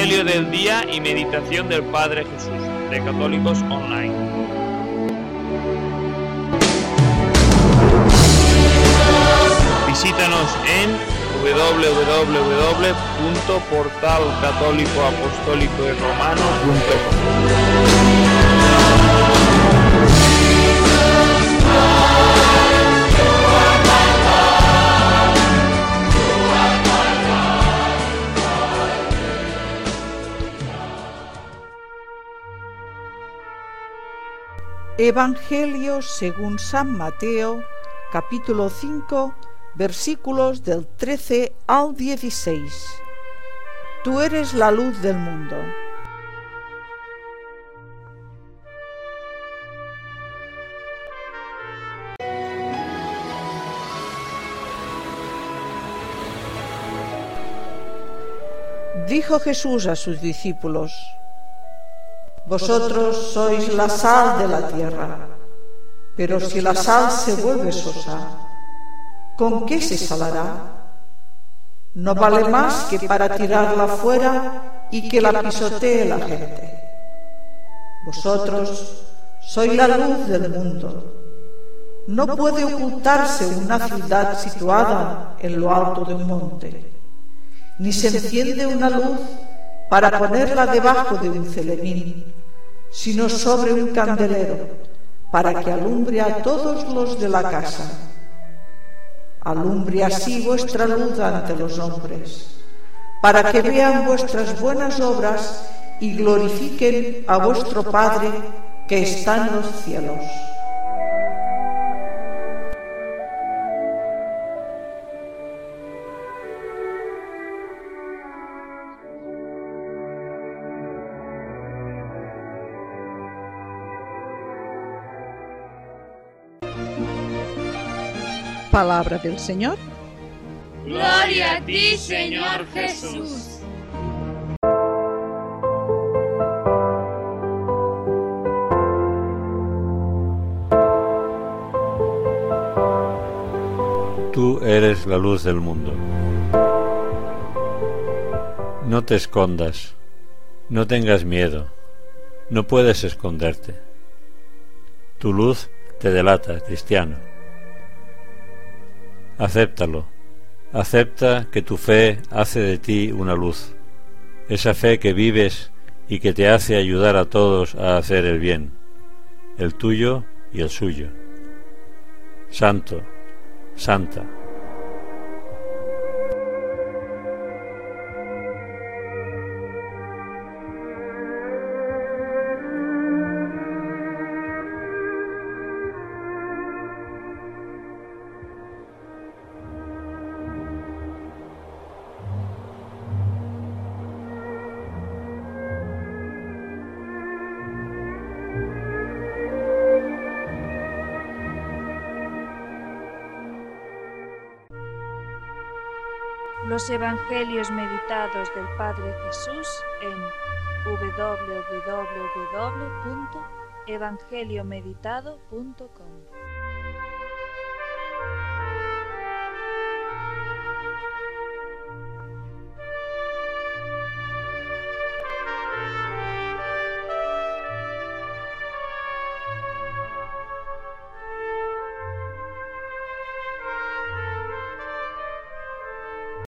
Evangelio del día y meditación del Padre Jesús, de Católicos Online. Visítanos en www.portalcatólicoapostólicoyromano.com. Evangelio según San Mateo, capítulo 5, versículos del 13 al 16. Tú eres la luz del mundo. Dijo Jesús a sus discípulos: Vosotros sois la sal de la tierra, pero si la sal se vuelve sosa, ¿con qué se salará? No vale más que para tirarla fuera y que la pisotee la gente. Vosotros sois la luz del mundo. No puede ocultarse una ciudad situada en lo alto de un monte, ni se enciende una luz para ponerla debajo de un celemín, sino sobre un candelero, para que alumbre a todos los de la casa. Alumbre así vuestra luz ante los hombres, para que vean vuestras buenas obras y glorifiquen a vuestro Padre que está en los cielos. Palabra del Señor. Gloria a ti, Señor Jesús. Tú eres la luz del mundo. No te escondas, no tengas miedo, no puedes esconderte. Tu luz te delata, cristiano. Acéptalo, acepta que tu fe hace de ti una luz, esa fe que vives y que te hace ayudar a todos a hacer el bien, el tuyo y el suyo. Santo, santa. Los Evangelios meditados del Padre Jesús en www.evangeliomeditado.com.